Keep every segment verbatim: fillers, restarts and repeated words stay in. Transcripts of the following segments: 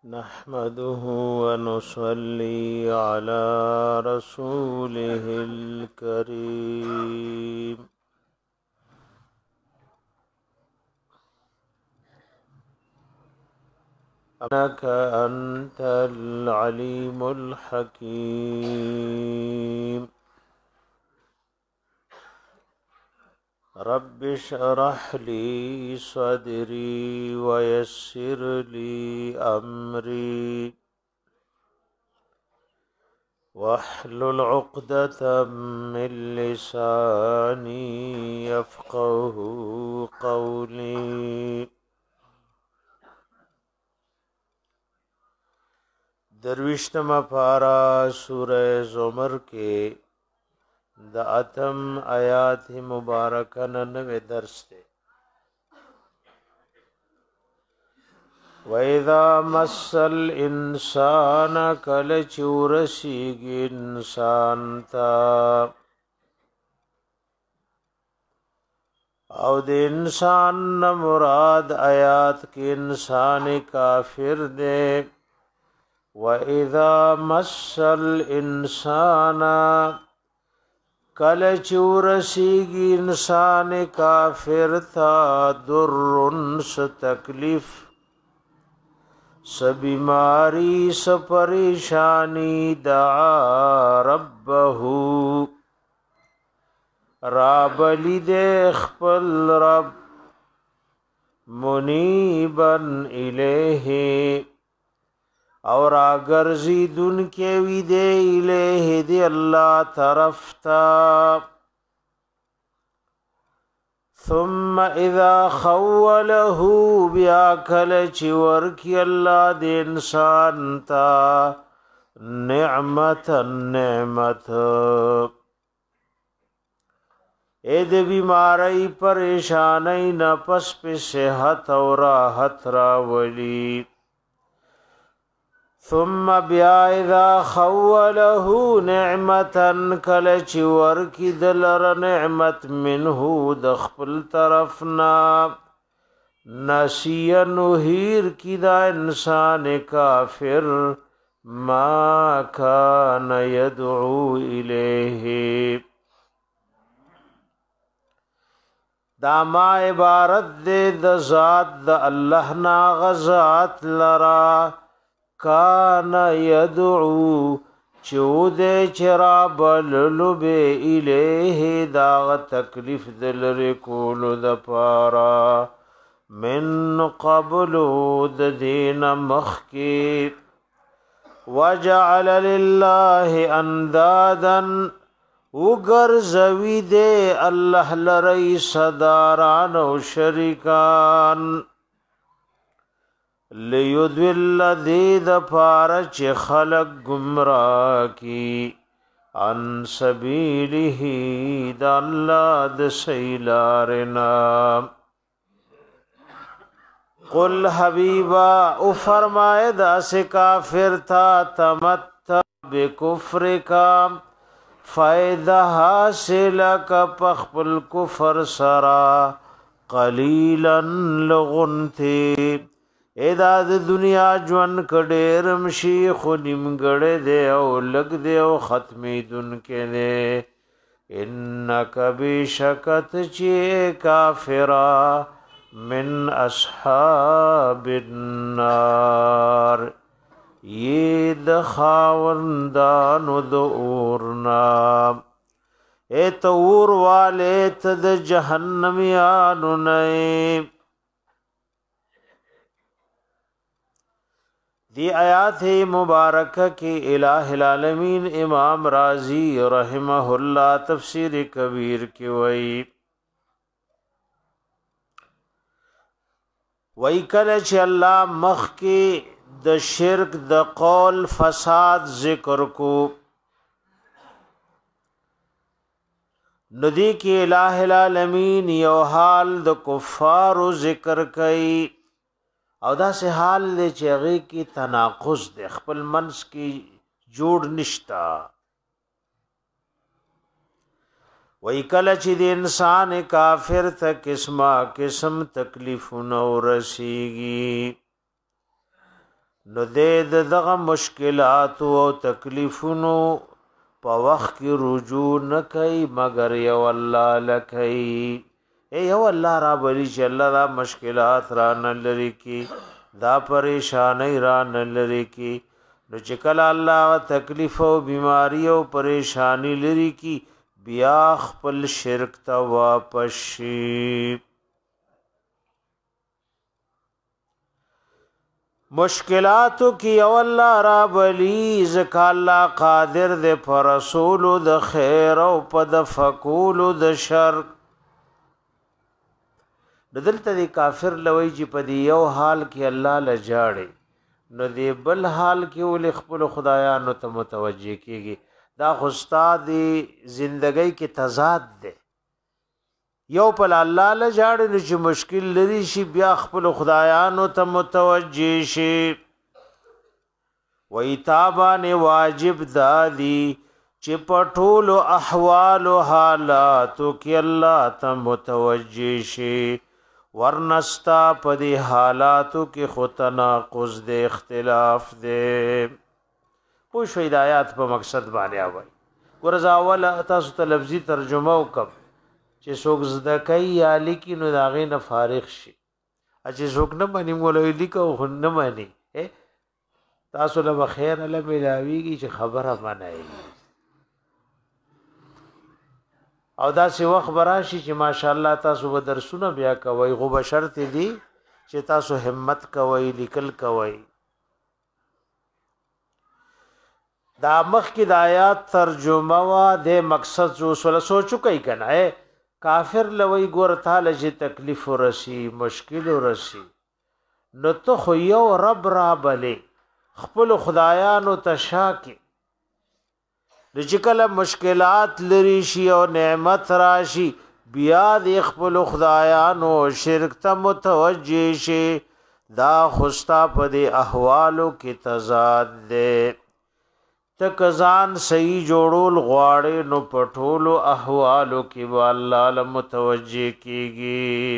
نحمده ونصلي على رسوله الكريم إنك أنت العليم الحكيم رب اشرح لي صدري ويسر لي أمري واحلل عقدة من لساني يفقه قولي. درویشتم پارا سورہ زمر کے د اتم آیات مبارکہ ننوے درس تے. وَإِذَا مَسَّ الْإِنسَانَ کَلَ چورسیگی انسان تا او د انسان مراد آیات کے انسان کافر دے. وَإِذَا مَسَّ الْإِنسَانَ کل چورسیگی انسان کافر تا درن س تکلیف س بیماری س پریشانی دعا ربہو رابلی دے خپل رب منیبن الیہ اور اگر زیدن کے وی دے الہ دی اللہ طرف تا. ثم اذا خوله بیا کل چور کی اللہ دی انسان تا نعمت نعمت اید بیماری پریشانی نفس پہ صحت اور راحت راولی. ثم بیا اذا خوله نعمتا کل چور کی دلر نعمت منه دخپل طرفنا نسی نهیر کی دا انسان کافر ما کان یدعو الیہ. دا ما عبارت دے دا ذات دا اللہ نا غزات لرا کان یدعو چود چرا بللو بے الیہ داغ تکلیف دل رکولو دا پارا من قبلو دا دین مخکی. وجعل للہ اندادا وگرزوی دے اللہ لرئی صداران و شرکان لیدویل دید پارچ خلق گمراہ کی عن سبیلہ دا اللہ دا سیلارنا. قل حبیبا او فرمائے دا سے کافر تھا تمتع بکفر کا فائدہ حاصل کا پخپل کفر سرا قلیلا لغنتی ایدا د دنیا جون کډیرم شي خو نیمګړې دی او لګ دی او ختمې دن کې دی. انک بشکت چې کافرا من اصحاب النار یہ د خاوندانو د اورنا اے تور والے ته د جهنميانو نه. دی آیات مبارکہ کی الہ العالمین امام رازی رحمہ اللہ تفسیر کبیر کی وئی وئی کلچ اللہ مخ کی د شرک د قول فساد ذکر کو ندی کی الہ العالمین یو حال د کفار ذکر کئی او دا سے حال دے چیغی کی تناقض دے خپل منس کی جوڑ نشتا. وی کلچ دی انسان کافر تا قسمہ قسم تکلیفون و رسیگی نو د دغه مشکلات او تکلیفونو په وخت کې رجوع نه کوي مگر یو الله لکئی اے یو الله را بلی چې الله دا مشکلات را نه لري کی دا پریشانی را نه لري کی نو چې کله الله تکلیف او بیماری او پریشانی لري کی بیا خپل شرک ته واپس شي مشکلاتو کی او الله را بلی زکا الله قادر دے پر رسول د خیر او پد فقول د شر دلته دی کافر لوی چې په دی یو حال کې الله لجاړي نو دی بل حال کې ول خپل خدایانو ته متوجي کیږي دا خو استاد زندګۍ کې تضاد ده یو په الله لجاړي نو چې مشکل لري شي بیا خپل خدایانو ته متوجي شي وای تابانه واجب دادی چې پټول احوال حالاتو کې الله ته متوجي شي ورنستا په دې حالاتو کې خو تناقض د اختلاف ده پوه شو ہدایات په مقصد باندې اوای ورزا اول تاسو ته لفظي ترجمه وکم چې څوک زده کوي یا لیکي نو دا غي نه فارغ شي چې څوک نه باندې مولوي لیکو خو نه مانی تاسو له خیر له ملاويږي چې خبره منای او دا سی وخت براشي چې ماشاءالله تاسو به درسونه بیا کوي غو بشرط دي چې تاسو همت کوي لیکل کوي دا مخ کی د آیات ترجمه وا د مقصد جو سره سوچو کوي کنه کافر لوی ګور تعالی چې تکلیف ورسی مشکل ورسی نو ته خو یو رب را بلې خپل خدایانو تشاکی د چې مشکلات لري شي او نعمت راشي بیا د خپل خدایانو شرک ته متوجي شي دا خوستا په د احوالو کې تضاد ده تکزان صحیح جوړول غواړي نو پټولو احوالو کې والله لمتوجي کیږي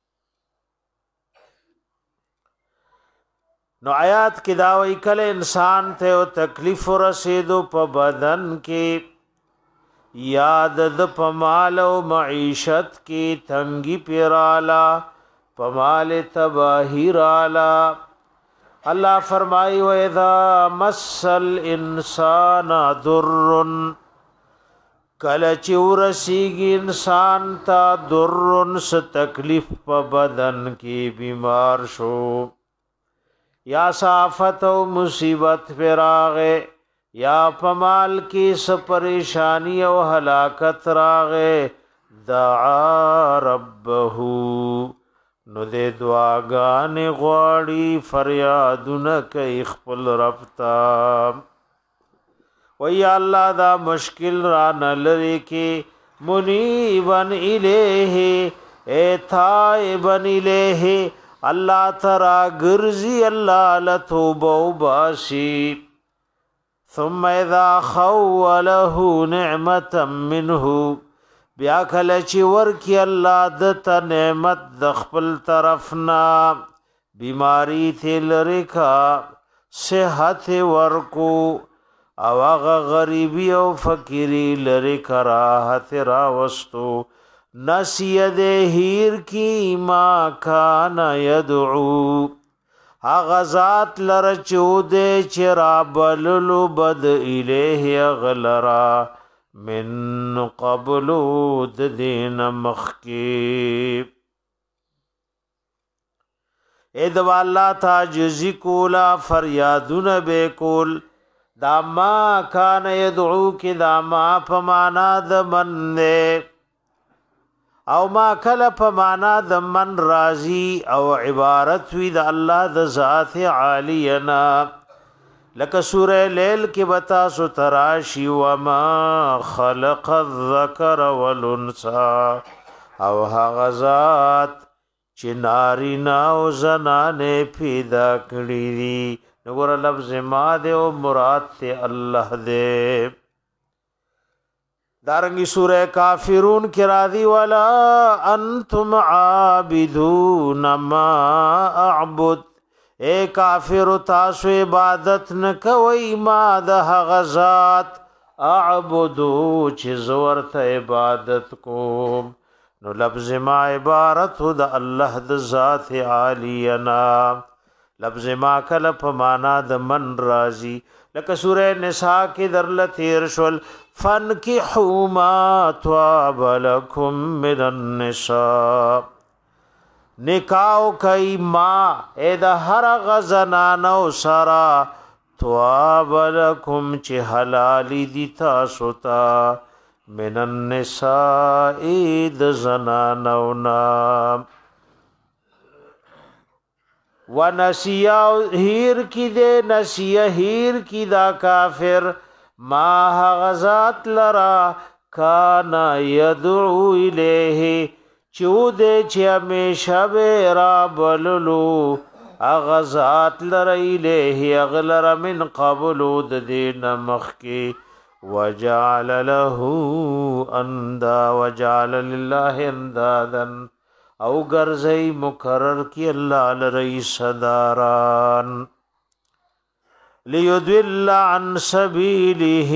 نو آیات کې دا وی کله انسان ته او تکلیف رسیدو په بدن کې یاد د پمال او معیشت کې تنګي پیرالا پمال تباہی رالا اللہ فرمائی وَإِذَا مَسَّ الْإِنسَانَ دُرٌ کلچ ورسیگی انسان تا درن س تکلیف پا بدن کی بیمار شو یا صافت و مصیبت پر آغے یا پمال کی س پریشانی و ہلاکت راغے دعا ربہو نو دے دعاگان غواړي فریادونه کوي خپل رب ته وی الله دا مشکل را نلری کې منیبن الیه اے تائبن الیه الله ترا ګرځي الله لتوبه وباسي ثم اذا خوله نعمتا منه بیا کله چې ورکی الله د ته نعمت د خپل طرفنا بیماری ته لری کا صحت ورکو او هغه غریبی او فقیری لری کراحت را وستو نسید هیر کی ما کان یدعو هغه ذات لره چود چرا بللو بد الیه غلرا من قبلو د دین مخکی ادو الله تعجزی کولا فریادون بے کول دا ما کان یدعو کی دا ما پمانا د من دے او ما کل پمانا د من رازی او عبارت وی د الله د ذات عالینا لکه سورہ لیل کې بتا سو تراشی وما خلق الذکر والانثى او هغه ذات چې نارینا او زنانه پیدا کړی دي نګور لفظ ما دې او مراد ته الله دې دارنګي سورہ کافرون کې راضی ولا انتم عابدون ما اعبد اے کافر تاسو عبادت نکوي ما د هغه ذات اعبدو چې زورت عبادت کوم نو لفظ ما عبارت د الله د ذات عالینا لفظ ما کله په معنا د من راضی لکه سوره نساء کې درل تیر شول فانکحوا ما طاب لكم من النساء نکاو کای ما اې د هر غزنانو سرا طاب لكم چې حلال دي تاسو ته من النساء د زنانو نام ونسیہ ہیر کی دے نسیہ ہیر کی دا کافر ما غزات لرا کانا یدعو الیہ چو دے چی ہمیشہ بے را بللو اغزات لرا الیہ اغلر من قبلو دین مخی وجعل له اندا وجعل لله اندادا او گرزئی مقرر کی اللہ لرئی صداران لیدل عن سبیلہ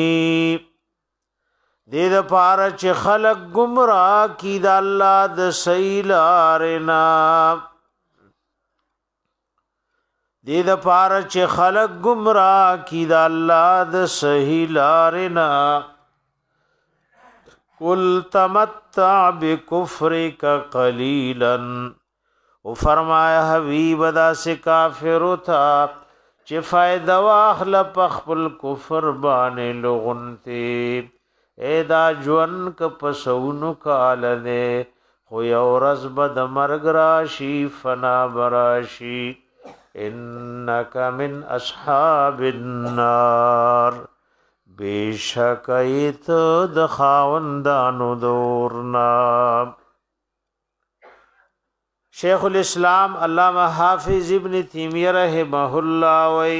دید پارا چه خلق گمراہ کی دا اللہ دا سیلارنا دید پارا چه خلق گمراہ کی دا اللہ دا سیلارنا قل تمتع بکفرک قلیلا او فرمایا حبیب دا سے کافر تھا چه فائدہ واخل پخپل کفر بانے لغنتے اے دا جون کپسونو کالنے خوی اورز بد مرگ راشی فنا براشی انکا من اصحاب النار بیشک ایت د خاوندانو دورنا شیخ الاسلام علامہ حافظ ابن تیمیہ رحمہ اللہ وی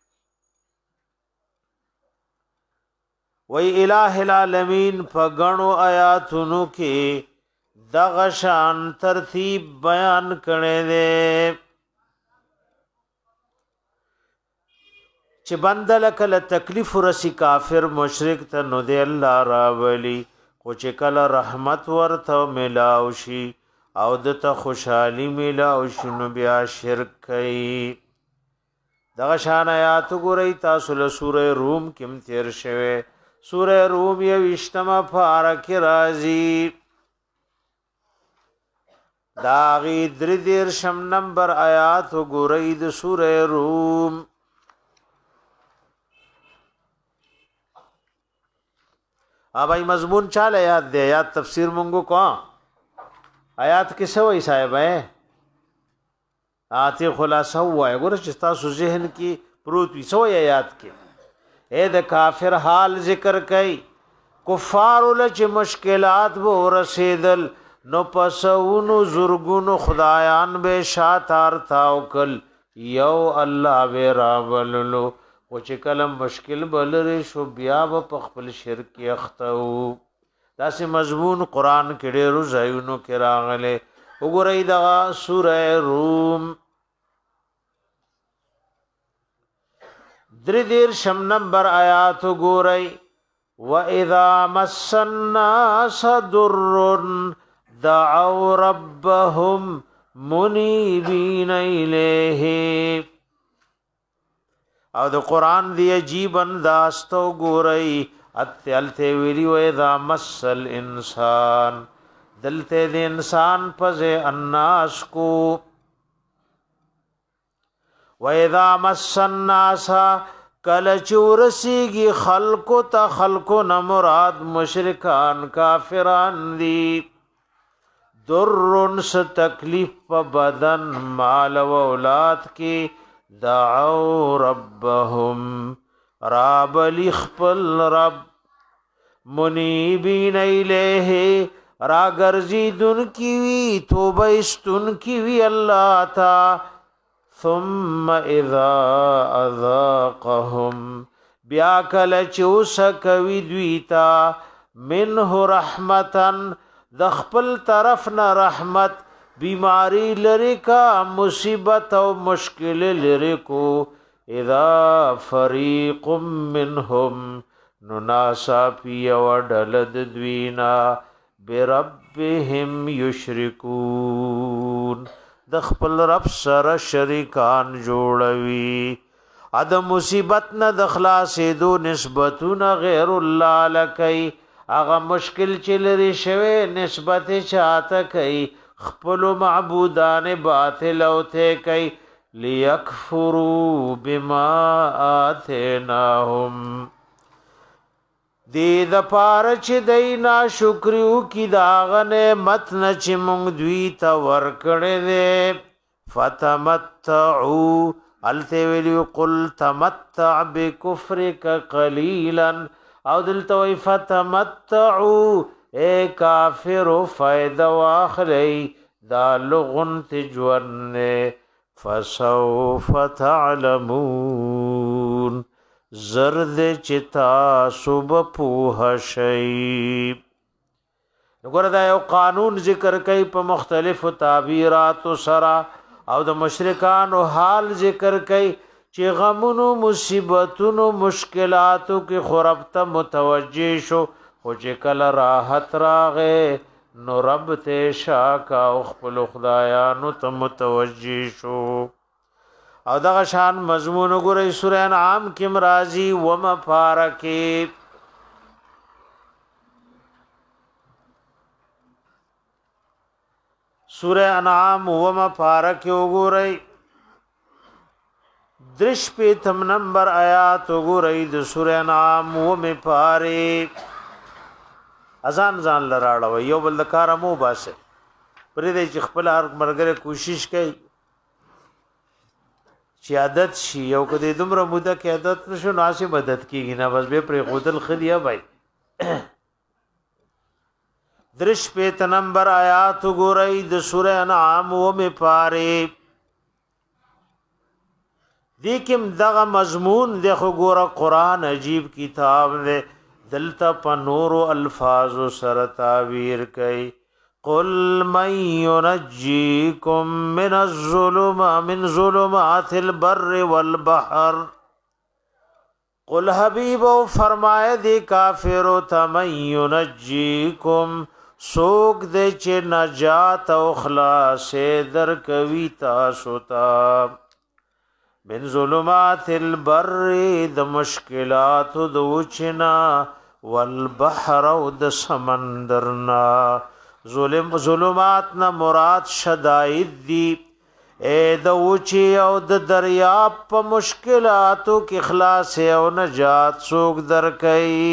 وی الہ العالمین پگنو آیاتونو کے دغشان ترتیب بیان کرنے دے چې بندل کله تکلیف رسی کافر مشرک ته نو دی الله راولی خو چې کله رحمت ورته ملاو شي او دته خوشحالي ملاو شنو بیا شرک کوي دغه شان آیات ګورئ تاسو له سوره روم کې تیر شوه سوره روم یو اجتماع فارق راځي دا غي در دیر شم نمبر آیات ګورئ د سوره روم ابای مضمون چاله یاد دی یاد تفسیر مونږ کو آیات کې څه وایي صاحب ہے آتی خلاصه وای ګور چې تاسو ذهن کې پروت وي څه وایي آیات کې اے د کافر حال ذکر کړي کفار ول چې مشکلات به ورسېدل نو پسونو زورګونو خدایان به شاتار تاوکل یو الله به راوللو او چې کلم مشکل بلری شو بیا په خپل شرک اختو داسې مضمون قران کې ډېر ځایونو کې راغله وګورئ دا سوره روم درې دیر شم نمبر آیات وګورئ واذا مس الناس ضر دعوا ربهم منيبين اليه او د قران دی عجیب انداز تو ګورئ اتلته ویلی و اذا مسل انسان دلته د انسان پزه الناس کو و اذا مس الناس کل چورسیږي خلق ته خلق نه مراد مشرکان کافران دی درن س تکلیف په بدن مال او اولاد کې دعوا ربهم رب لخپل رب منیبین الیه را گرزیدن کی وی توبه استن کی وی الله تا ثم اذا اذاقهم بیا کل چوس کوي دویتا منه رحمتن د خپل طرف نه رحمت بیماری لری کا مصیبت او مشکل لری کو اذا فریق منهم نناسا پی وڈلد دوینا بربهم یشرکون د خپل رب سره شریکان جوړوي اد مصیبت نه د خلاصې دو نسبتون غیر الله لکای اغه مشکل چلري شوه نسبت چاته کوي خپل معبودان باطل او ته کوي ليكفروا بما آتيناهم دې د پاره چې دینا شکریو کی داغنه مت نه چې مونږ دوی ته ورکړې دې فتمتعوا الته ویلو قل تمتع بكفرك قليلا او دلته وی فتمتعوا اے کافر فائدہ واخلی دا لغن تجورنے فسوف تعلمون زرد چتا صوب پوہ شئی نگوڑا دا یو قانون ذکر کئی پا مختلف تعبیرات سرا او د مشرکانو حال ذکر کئی چی غمونو مصیبتونو مشکلاتو کی خوربتا متوجه شو خو چې کله راحت راغې نو رب ته شاکا او خپل خدایانو ته متوجه شو او دغه شان مضمون وګورئ سورہ انعام کې مرাজি و مفارکه سورہ انعام و مفارکه وګورئ درش په تم نمبر آیات وګورئ د سورہ انعام و مفارکه ازان ځان لراړو یو بل کار مو باسه پرې دې چې خپل هر مرګره کوشش کوي چې عادت شي یو کدی دومره موده کې عادت نشو ناسي مدد کیږي نه بس به پرې خودل خدیا بھائی درش په نمبر آیات ګورئ د سورہ انعام و می پاره دې کوم دغه مضمون د خو ګوره قران عجیب کتاب دی دلتا پا نور الفاظ سر تعبیر کئی قل من ينجيكم من الظلم من ظلمات البر والبحر قل حبیب فرمائے دی کافرو تا من ينجيكم سوک دے چے نجات او خلاص در کوي تاسو تا من ظلمات البر د مشکلات د وچنا والبحر او د سمندرنا ظلم ظلمات نه مراد شدائد دی اے د وچی او د دریاب په مشکلاتو کې خلاص او نجات سوک درکئی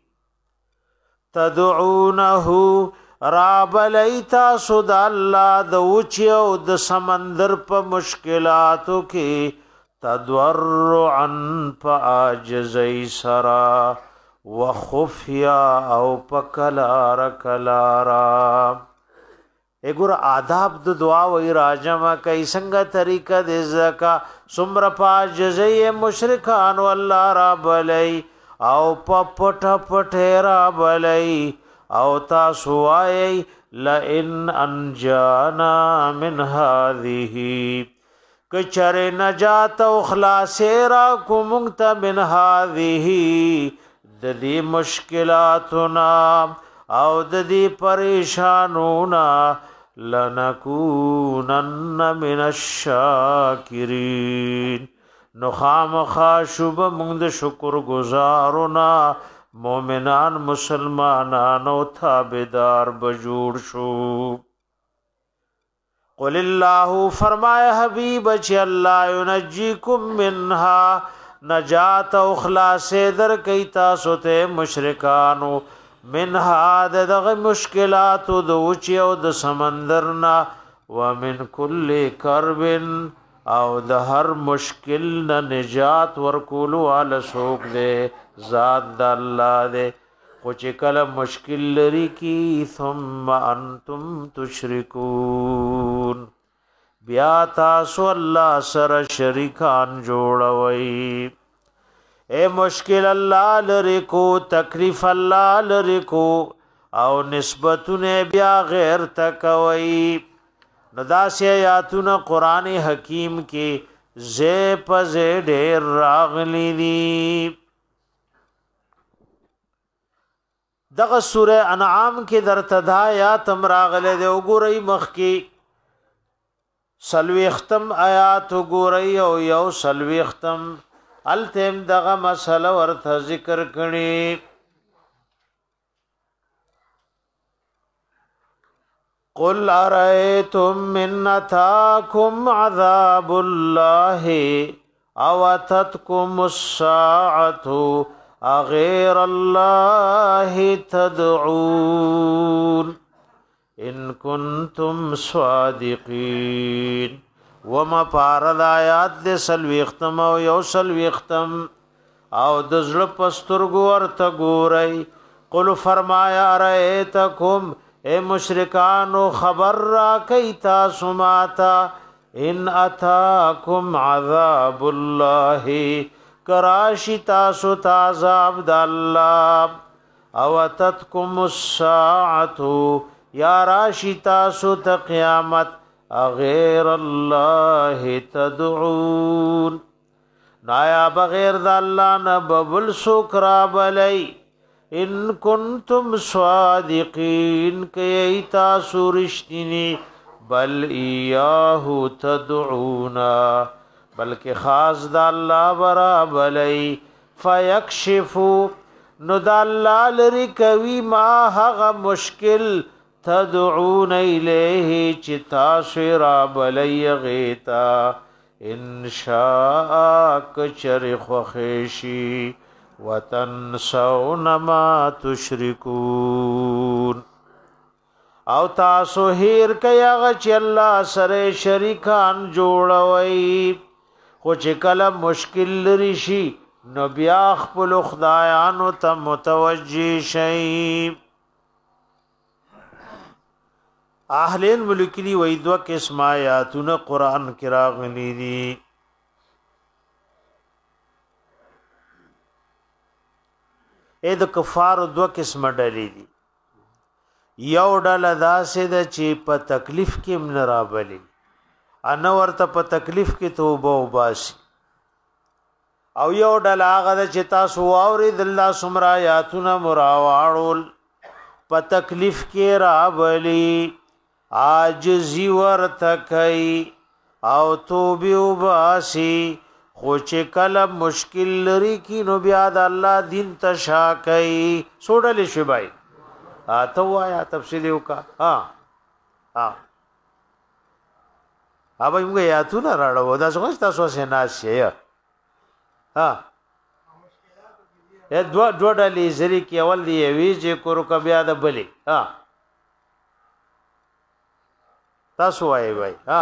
تدعونه راب لیتا سود الله د وچی او د سمندر په مشکلاتو کې تضرعا فاجزی سرا وخفیا او پکلار کلارا اګور آداب د دعا و راجما کای څنګه طریقه د زکا سمر فاجزی مشرکان والله رب لئی او پپټ پټ رب لئی او تاسو وای لئن انجانا من هذه کچر نجات او خلاص را کومت من هذه د دې مشکلاتنا او د دې پریشانونا لنکونن من الشاکرین نو خامخا شوب موږ د شکر گزارنا مومنان مسلمانان او تابعدار بجوړ شو قل الله فرمایا حبیب چې الله ينجيكم منها نجات او خلاص در کوي تاسو ته مشرکانو منها دغه مشکلات او د اوچي او د سمندرنا ومن كل کرب او د هر مشکل نه نجات ورکولو ال سوق دې ذات د الله دې خو چې کله مشکل لري کی ثم انتم تشركون بیا تاسو الله سره شریکان جوړوي اے مشکل الله لری کو تکلیف الله لری کو او نسبتونه بیا غیر تکوي نداسی آیاتونه قرآن حکیم کې زی پزی ډیر راغلی دی. دغه سوره انعام کې درته دا آیات هم راغلی دی. وګورئ مخکې سلویختم آیات وګورئ او یو سلویختم التم دغه مسله ورته ذکر کړي. قل ارأيتم من اتاكم عذاب الله او اتتكم الساعة اغير الله تدعون ان كنتم صادقين. وما پارد آیات دے سلوی اختم او یو سلوی اختم او دزل پسترگو ورطا گورئی. قل فرمایا رأیتکم اے مشرکانو خبر را کئی تاسو ماتا ان اتاکم عذاب اللہ کراشی تاسو تازاب دا اللہ او اتتکم الساعتو یا راشی تاسو تا قیامت اغیر اللہ تدعون نایا بغیر دا اللہ نببل سکرا بلی ان کنتم صادقین کئی تاسو رشتینی بل ایاہو تدعونا بلکہ خاص دا اللہ برا بلی فیکشفو نو دا اللہ لرکوی ما حغ مشکل تدعون الیہ چتا سرا بلی غیتا ان شاء کچر خخیشی وتنسون ما تشركون او تاسو هیر کیا غچ الله سره شریکان جوړوي خو چې کله مشکل رشي نو بیا خپل خدایانو ته متوجي شي. اهلین ملکلی وې دوه قسم آیاتونه قران کې راغلي دي. اې د کفار دوه قسم ډلې دي. یو ډله داسې ده چې په تکلیف کې من رابلی ان ورته په تکلیف کې توبه وباسي او یو ډله هغه ده چې تاسو واوري د الله سمرا آیاتونه مراواړول په تکلیف کې رابلی عاجزی ورته کوي او توبه وباسي خو چې کله مشکل لري کی نو بیا د الله دین تشا کوي. سوډل شي بای ا ته وایا تفصیل وکا ها ها اوبه موږ یا تو نه راړو دا څنګه تاسو سه ناشې ها ا دوا دوا ډلې زری کې اول دی ویځ کورو ک بیا د بلی ها تاسو وای وای ها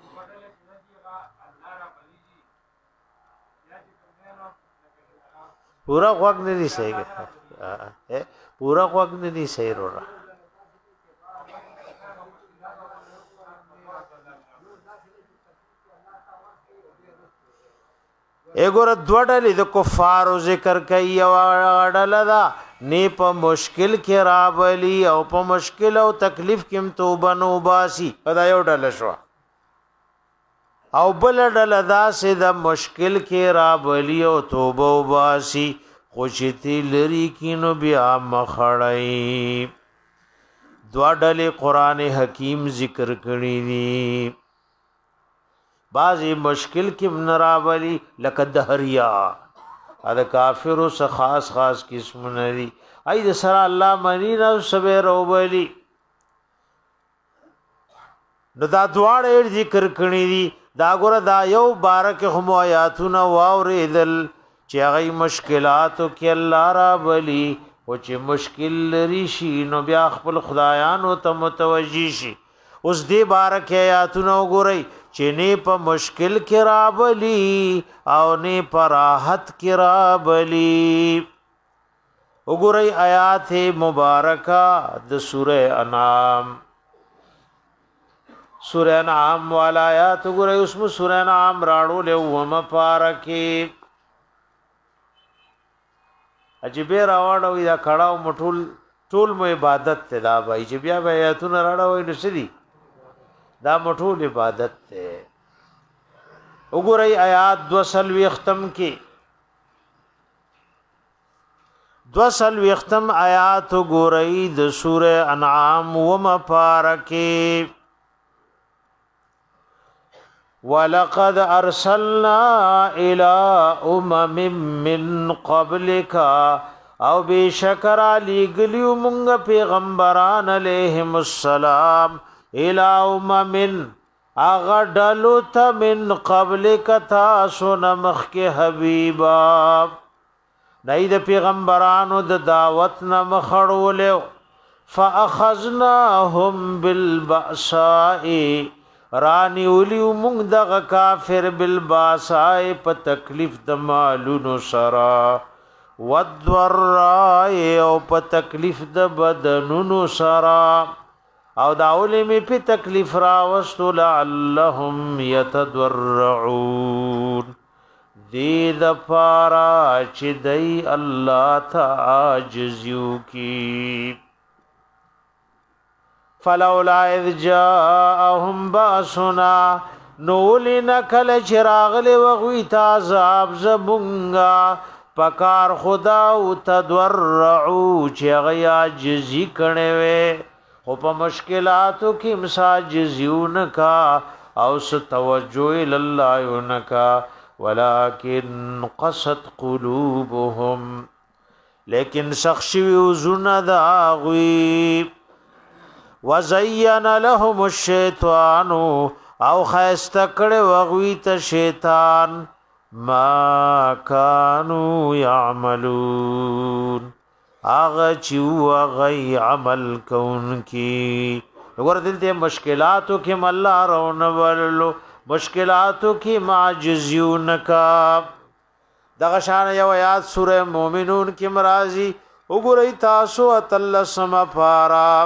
پورا وقت نہیں صحیح ہے پورا وقت نہیں صحیح رو رہا. ایګور دوړلې د کفارو ذکر کوي او اړه دا نه په مشکل کې راولي او په مشکل او تکلیف کې توبه نو باسي دا یو ډله شو او بل ډله دا سه د مشکل کې راولي او توبه وباسي خوشتي لري کینو بیا مخړای. دوا ډله قران حکیم ذکر کړی دي. بعضی مشکل کې منراولی لکه دهریا دا کافرو څخه خاص خاص قسمونه دي. اې د سره الله منی نو صبر او ولی نو دا دواړه ذکر کړی دي. دا ګره دا یو بارک هم آیاتونه واوریدل چې هغه مشکلاتو کې الله را ولی او چې مشکل لري شي نو بیا خپل خدایانو ته متوجي شي. اوس دې بارک آیاتونه وګورئ چې نه په مشکل کې رابلی او نه په راحت کې رابلی. وګورئ آیات مبارکه د سوره انعام سوره انعام والا آیات وګورئ. اوس مو سوره انعام راړو له ومه پارکه عجیبه راوړو دا کړهو مټول ټول مو عبادت ته دا وای چې بیا بیا آیاتونه راړو نو سدي دا مټول عبادت ته وګورئ آیات دو سلوی ختم کی دو سلوی ختم آیات وګورئ د سوره انعام و مبارکه ولقد ارسلنا الى امم من قبلك او بشکر علی گلیو مونږ پیغمبران علیهم السلام الى امم اغدلو ته من قبلك تاسو نمخ کې حبیبا نید پیغمبرانو د دعوت نمخړولیو فاخذناهم بالبأساء رانی اولیو مونږ دغه کافر بالباسای په تکلیف د مالونو سرا والضراء او په تکلیف د بدنونو سرا او دا اولی په تکلیف را وستو لعلهم يتضرعون دې د پارا چې دی الله تعاجز یو کی فلولا اذ جاءهم باسنا نولنا کل چراغل وغوی تعذاب زبونگا پکار خدا او تضرعو چې غیا جزی کڼوي او په مشکلاتو کې مساجزیون کا او س توجه ال الله انکا ولكن قست قلوبهم لیکن شخصی وزنا داغوی وزین لهم الشیطان او خیستکڑ وغوی تا شیطان ما کانو یعملون آغا چیو غی عمل کون کی اگر دلتے مشکلاتو کم اللہ رون ولو مشکلاتو کی معجزیون کا دغشان یو آیات سورہ مومنون کی مرازی اگرئی تاسو اتل سم پارا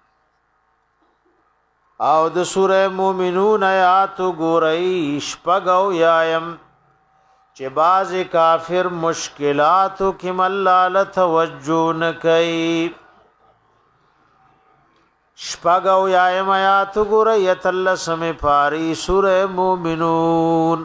او د سوره مومنون آیات ګورئ شپږو یایم چې باز کافر مشکلاتو کې ملال توجه نه کوي شپږو یایم آیات ګورئ تل سم پاری سوره مومنون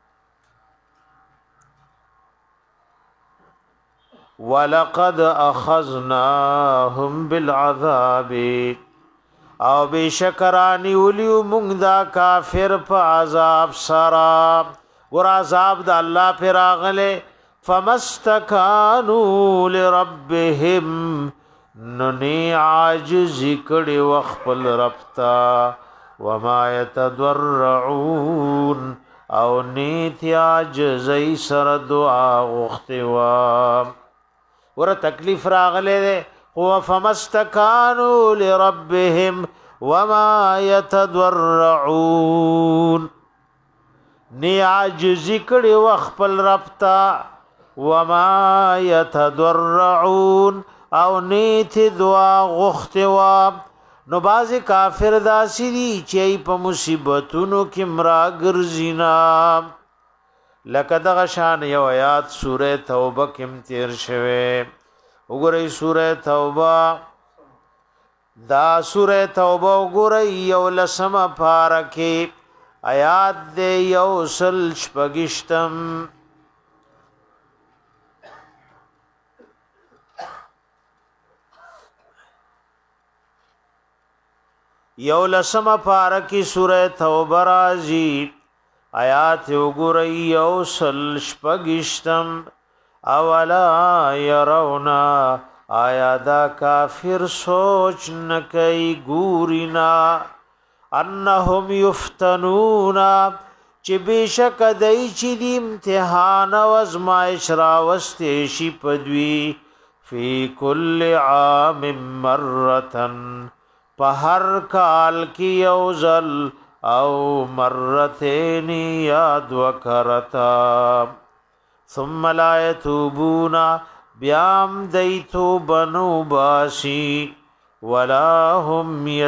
ولقد اخذناهم بالعذاب او بشکرانی ولیو مونږ دا کافر په عذاب سرا ور عذاب د الله پر اغله فمستکانوا لربهم ننی عاجز کړي وخپل ربتا وما يتضرعون او نیت عاجزی سر دعا غختوا ور تکلیف راغله هو فمستكانوا لربهم وما يتضرعون نی عاجزی کړي وخپل ربتا وما يتضرعون او نیت دعا غختوا نو باز کافر داسری چې په مصیبتونو کې مرا ګرځینا لکه دغه شان یو آیات سوره توبه کې تیر شوه وګورئ سوره توبه دا سوره توبه وګورئ یو لسمه پارکه آیات دې یو سل شپږشتم یو لسمه پارکه سوره توبه راځي آیات وګورئ یو سل شپږشتم اولا يرونا آیا دا کافر سوچ نکئی ګورینا انهم یفتنون چې بشک دای چې دی امتحان او ازمایش راوستې شي پدوی فی کل عام مرتن په هر کال کې یوزل او مرتين یاد وکرتا ثم لا يتوبون بیام دیتو بنو باسی ولا هم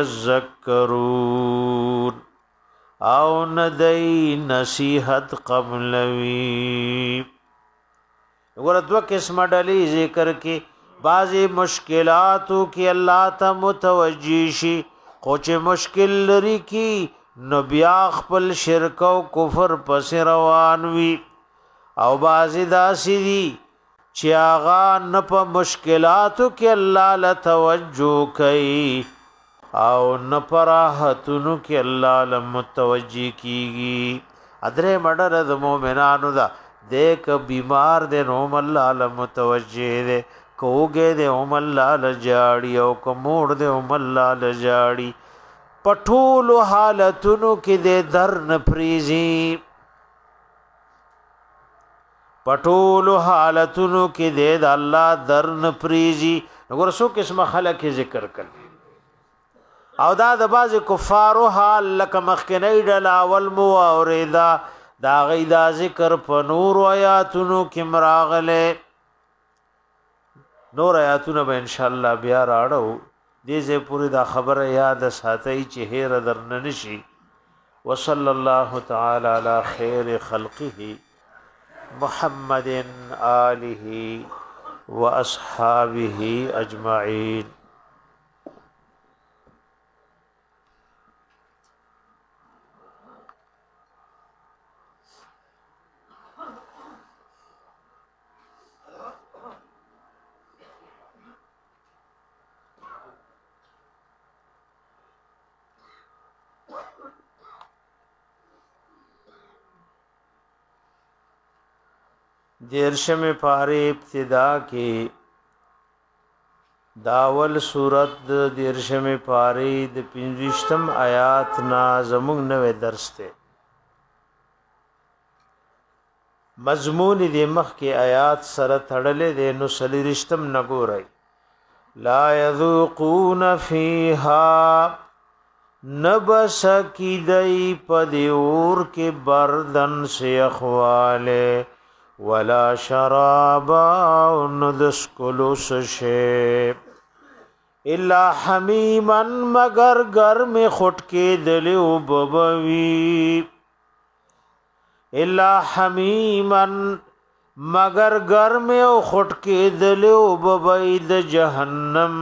يذكرون او ندی نصیحت قبلوی وګوره دوه قسمه ډلې ذکر کې بعضی مشکلاتو کې الله ته متوجی شي خو چې مشکل لري کې نو بیا خپل شرک او کفر پس روان وي او بازی داسی دی چې آغا نه په مشکلاتو کې الله له توجه کوي او نه پراحتونو کې الله له متوجي کیږي. ادره مډر د مؤمنانو دا دیک بیمار دې نو الله له متوجي دې کوګه دې هم الله له جاړي او کومور دې هم الله له جاړي پټول حالتونو کې دې در نه پریزي پټول حالتونو کې دې د الله در نه پریزي. وګوره څو قسمه خلک ذکر کړي او دا د باز کفارو حال لکه مخکنی ډل اول مو اوریدا دا غیدا ذکر په نور آیاتونو کې مراغله نور آیاتونه به ان شاء الله بیا راړو دې زه پوری دا خبره یاد ساتي چې هیر درن نشي. وصلی الله تعالی علی خیر خلقه محمد آله واصحابه اجمعین. دیرشم پاره ابتدا کې داول صورت دیرشم پاره د پنځشتم آیات نا زموږ نوې درس ته مضمون دې مخ کې آیات سره تړلې دې نو سلیرشتم نګورای لا یذوقون فیها نبس کی دای پدیور کې بردن سے اخواله ولا شرابا ندس کلوس شے الا حمیما مگر گرم خٹ کے دلیو ببوی الا حمیما مگر گرم خٹ کے دلیو ببوی د جہنم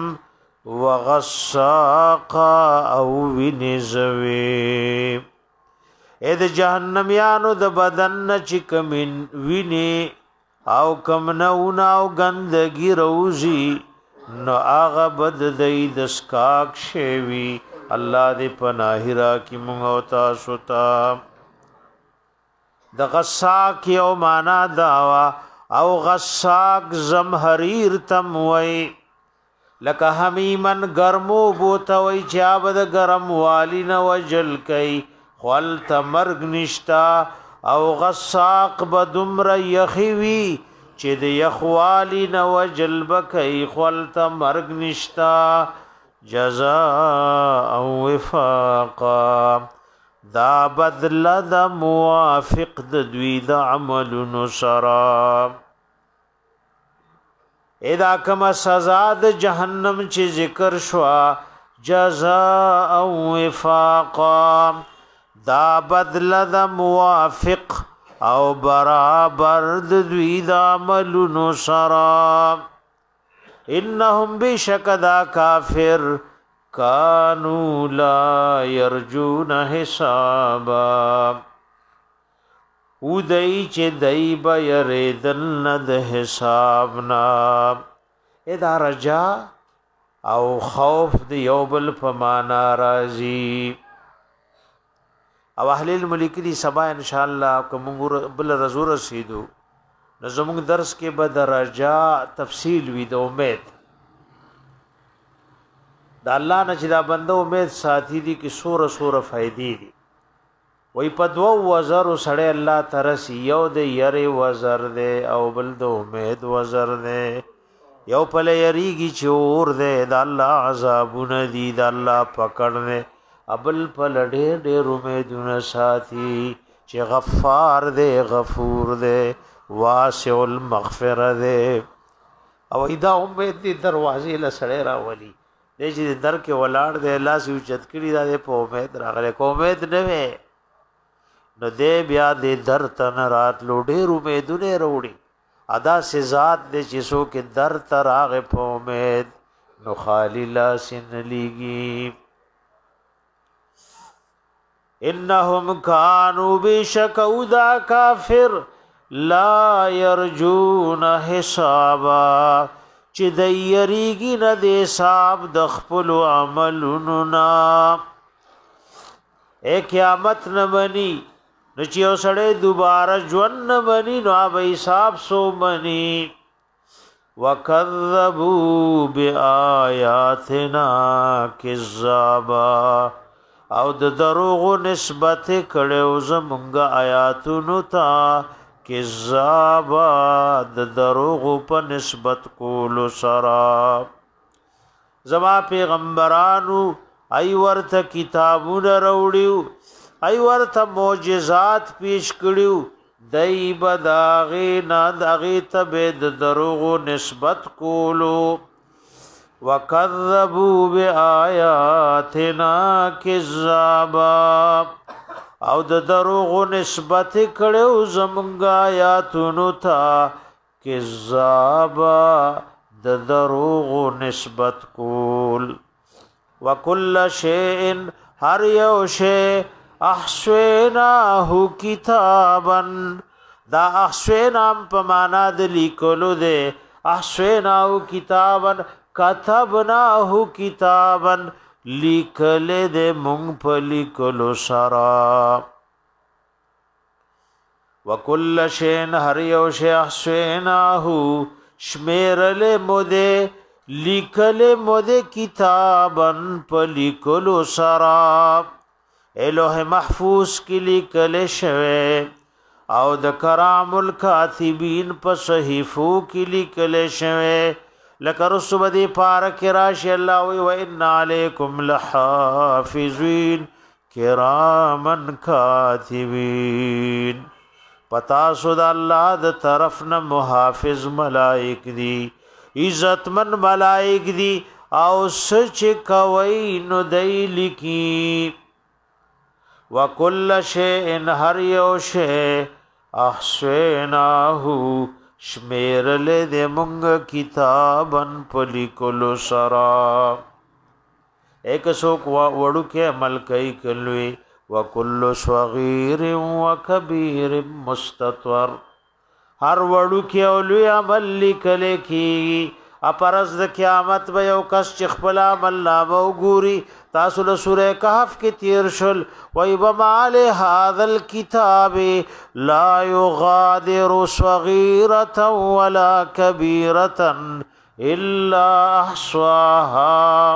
وغساقا او ونزوی اې د جهنميانو د بدن چې کمن ویني او کم نو او گندگی روزي نو هغه بد دی د سکاک شوی. الله دې پناه را کی مونږ او تاسو ته د غساق یو معنا داوا او غساق زمحریر تم وای لکه حمیمن گرمو بوتوي چا بد گرم والی نو وجل کئ خلت مرگ نشتا او غساق بدمر یخوی چې د یخوالی نو جلب کئ خلت مرگ نشتا جزاء او وفاقا دا بدل د موافق د دوی د عمل نصرا. اذا کما سزا د جهنم چې ذکر شوا جزاء او وفاقا دا بدل د موافق او برابر د دوی د عملونو سره. انهم بشکدا کافر کانو لا يرجون حسابا او دای چې دای به یریدل نه د حسابنا. ادا رجا او خوف د یوبل په معنا راځي او اهل الملک دی سبا ان شاء الله کوم بل رزور رسیدو نظم درس کې به درجه تفصیل وی د امید د الله نه چې دا بنده امید ساتي دي کې سوره سوره فائدې دي. وای په دو وزر سړی الله ترسي یو د یری وزر دی او بل د امید وزر دی. یو په لریږي چور دی د الله عذابونه دي د الله پکړنه ابل پل ډېر ډېر امیدونه ساتي چې غفار دی غفور دی واسع المغفره دی او ادا امید دی دروازې له سړی راولي دې چې در کې ولاړ دی الله سي چت کړي دا په امید راغله کو امید نه وي نو دې بیا دې در تن رات لو ډېر امیدونه وروړي ادا سي ذات دې چې سو کې در تر هغه په امید نو خالی لا سن لګي. انهم كانوا بشكودا کافر لا يرجون حسابا چې د یریږي نه د حساب د خپل عملونو نه اے قیامت نه بني نو چې اوسړې دوباره ژوند نه بني نو به حساب سو بني وکذبوا بآیاتنا کذابا او د دروغ نسبت کړو زمونږ آیاتونو ته کذابا د دروغ په نسبت کولو سرا زما پیغمبرانو ای ورته کتابونه راوړیو ای ورته معجزات پیش کړیو دای بداغه نه دغه ته د دروغ نسبت کولو وکذبوا بآیاتنا کذابا او د دروغ نسبت کړو زمونږ آیاتونو ته کذابا د دروغ نسبت کول وکل شیء هر یو شی احسناه کتابا دا احسنا په معنا د لیکلو ده احسناه کتابا كتبناه كتابا لیکل د مونږ په لیکلو سرا وکل شین هر یو شی احسناه شمیرل مده لیکل مده کتابا په لیکلو سرا الوه محفوظ کی لیکل شوه او د کرام الکاتبین په صحیفو کی لیکل شوه لکه رسو بدی پارک راشی اللہ وی و ان علیکم لحافظین کرامن کاتبین پتاسو دا اللہ دا طرفنا محافظ ملائک دی عزتمن ملائک دی او سچ کوئی نو دی لکی وکل شیئن ہر یو شیئ احسیناہو شمیرل دے منگ کتابن پلیکلو سرا ایک سوک وڑو کے عمل کئی کلوی وکل صغیر وکبیر مستطور ہر وڑو کے اولوی عمل لکلے کی اپرز د قیامت به یو کس چې خپل عمل نامه وګوري تاسو له سوره کهف کې تیر شل وای بمال هذا الكتاب لا يغادر صغيرة ولا كبيرة الا احصاها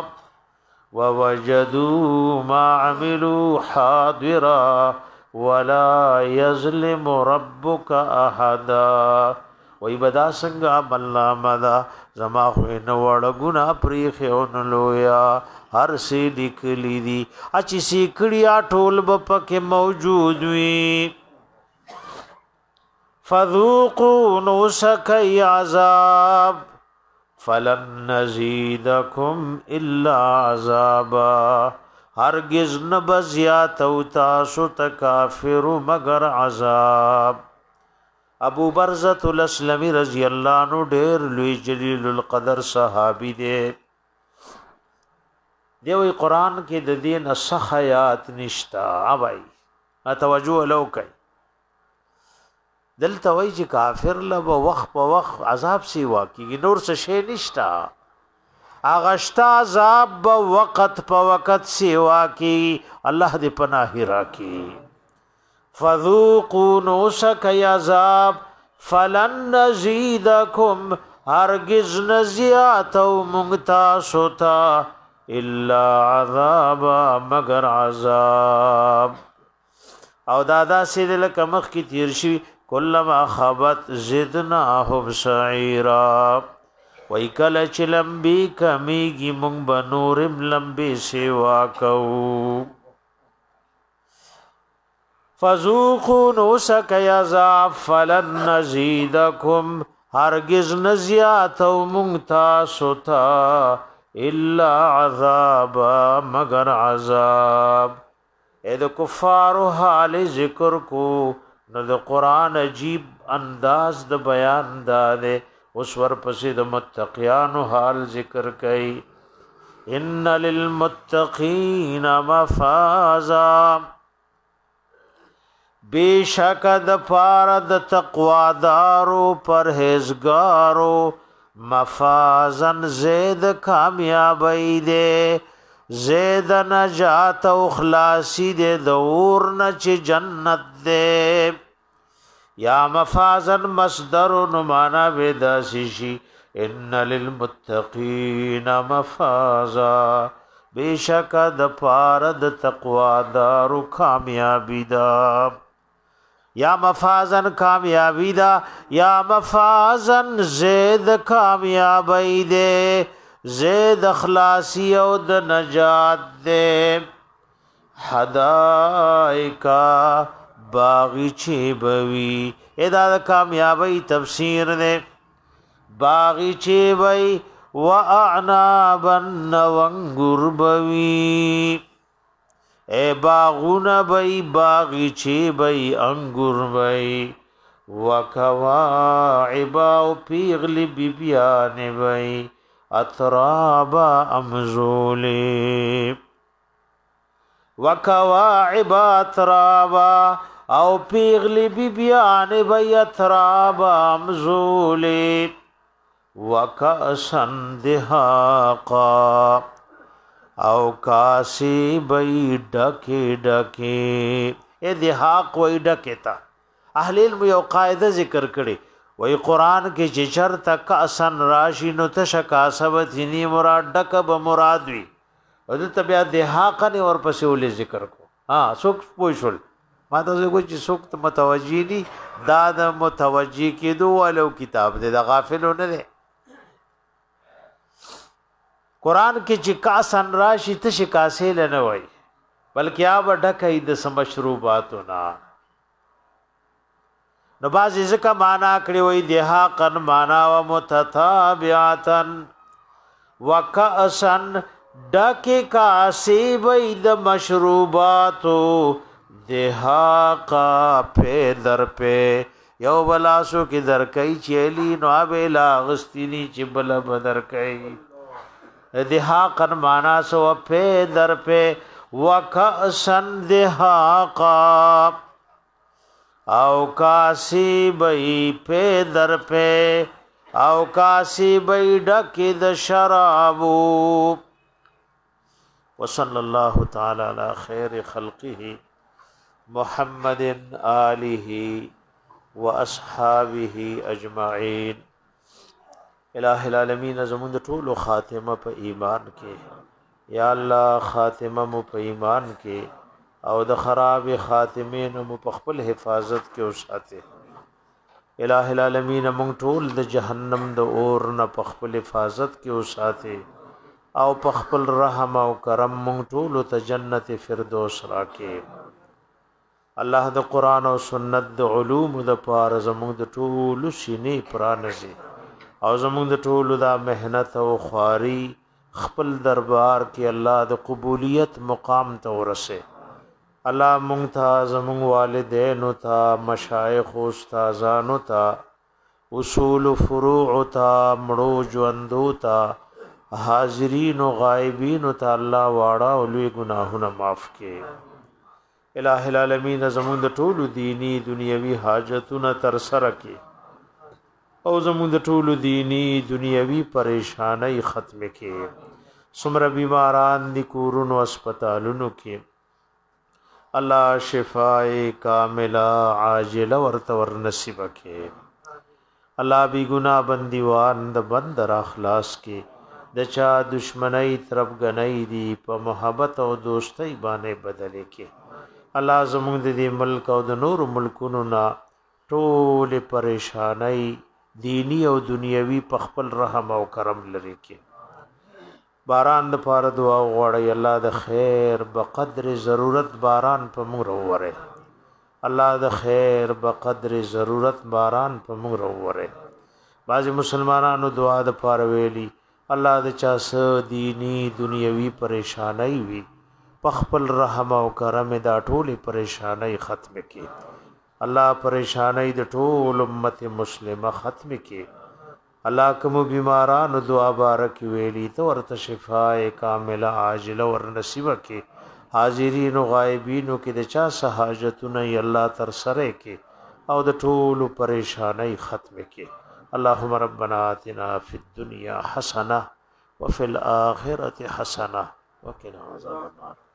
ووجدوا ما عملوا حاضرا ولا يظلم ربك احدا وای بدا څنګه عمل نامه دا زما خو نه وړ ګنا پریخ او نلویا هر سی لیکلی دی اچ سی کړیا ټول بپکه موجود وی فذوقوا نسکی عذاب فلن نزيدكم الا عذابا هرگز نبزیات او تاسو تکافر مگر عذاب ابو برزت الاسلمی رضی اللہ عنہ ډیر لوی جلیل القدر صحابی دے دیوی قرآن کې د دین اسخ آیات نشتا اوای توجه لو کوي دلته وای چې کافر له وخت په وخت عذاب سی واقعي نور څه شی نشتا اغشتا عذاب په وخت په وخت سی واقعي الله دې پناه راکړي فذوقوا نسک عذاب فلن نزيدكم هرگز نزیات او مونږتا سوتا الا عذاب مگر عذاب او دادا سید لکمخ کی تیر شي کلما خبت زدناهم سعيرا وای کله چې لمبي کمیږي مونږ بنورم لمبي سیوا کو فذوقوا نسک عذاب فلن نزيدكم هرگز نزیات او مونږتا سوتا الا عذاب مگر عذاب اې د کفارو حال ذکر کو نو د قران عجیب انداز د بیان داده اوس ور پسې د متقیانو حال ذکر کړي ان للمتقین مفازا بیشک د پاره د تقوادارو پرهیزګارو مفازن زید کامیابی دے زید نجات او خلاصی دے دور نچ جنت دے یا مفازن مصدر نمانا بیداسیشی ان للمتقین مفازا بیشک د پارد تقوادارو کامیابی دا یا مفازن کامیابی دا یا مفازن زید کامیابی دے زید اخلاصی او د نجات دے حدائقا باغیچه بوی ادا د کامیابی تفسیر دے باغیچه بوی و اعنابا وانگر بوی اے باغون بی باغیچه بی انگر بی وکواعبا و پیغلی بی بیان بی اترابا امزولی وکواعبا اترابا او پیغلی بی بیان بی اترابا امزولی وکأسن دہاقا او کاسی بی ڈکی ڈکی اے دہاق وی ڈکی تا اہل علم یو قاعده ذکر کړي وی قرآن کې چې چرته کأسن راشي نو تشه کاسه به ځینې مراد ډکه به مراد وي او دلته بیا دهاقه نه ورپسې ولې ذکر کو ها څوک پوه شول ما ته وایي چې څوک متوجي دي دا د متوجي کېدو والو کتاب دی د غافلو نه دی قرآن کې چې کاسن راشي تشه کاسې نه وای بلکې آب ډکه د مشروباتو نه نو بازی ذکا مانا کړی وای دهاقن مانا و متتابعاتن وکأسن ډکه کاسې وای د مشروباتو دهاقا په در په یو بلاسو کې در کوي چيلي نو ابلا غستینی چې بل بدر کوي دهاقن مانا سو په در په وکأسن دهاقا او کاسی بئی پہ در پہ او کاسی بئی ڈکی د شرابو وصلی اللہ تعالی علی خیر خلقه محمد آلہ و اصحابہ اجمعین الہ العالمین زمون ټولو خاتمه په ایمان کې یا الله خاتمه مو په ایمان کې او د خراب خاتمین مو په خپل حفاظت کې اوساته الہ العالمین مونږ ټول د جهنم د اور نه په خپل حفاظت کې اوساته او په خپل رحم او کرم مونږ ټول ته جنت فردوس راکې الله د قران او سنت د علوم د پاره زموږ د ټول سینې پرانځي او زموږ د ټول د مهنت او خواري خپل دربار کې الله د قبولیت مقام ته ورسه الله مونږ ته زموږ والدین او ته مشایخ او استادانو ته اصول فروع ته مړو ژوندو ته حاضرین او غایبین ته الله واړه او لوی ګناهونه معاف کړي الہ العالمین زموږ د ټولو دینی دنیوي حاجتونه تر سره کړي او زموږ د ټولو دینی دنیوي پریشانای ختم کړي څومره بیماران دي کورونو هسپتالونو کې الله شفاء کامله عاجله ورته ور نصیب کړي الله بی گناہ بندیوان د بندر اخلاص کې د چا دشمنی طرف غنۍ دي په محبت او دوستۍ باندې بدلې کې الله زموږ د دې ملک او د نور ملکونو نا ټول پریشانای دینی او دنیوي په خپل رحم او کرم لري کې باران د پاره دعا غواړي الله د خیر بقدر ضرورت باران په موږ وروره الله د خیر بقدر ضرورت باران په موږ وروره بعض مسلمانانو دعا د پاره ویلي الله د چا س دینی دنیوي پریشانای وي پخپل رحم او کرم دا ټول پریشانای ختم کړي الله پریشانای د ټول امت مسلمه ختم کړي الله کوم بیمارانو دعا بارک ویلی تو ورته شفاء کامله عاجله ور نصیب کړي حاضرین او غایبین کې د چا سہاجتونه ی الله تر سره کې او د ټول پریشانای ختم کې. اللهم ربنا آتنا فی الدنيا حسنه وفي الاخره حسنه وقنا عذاب النار.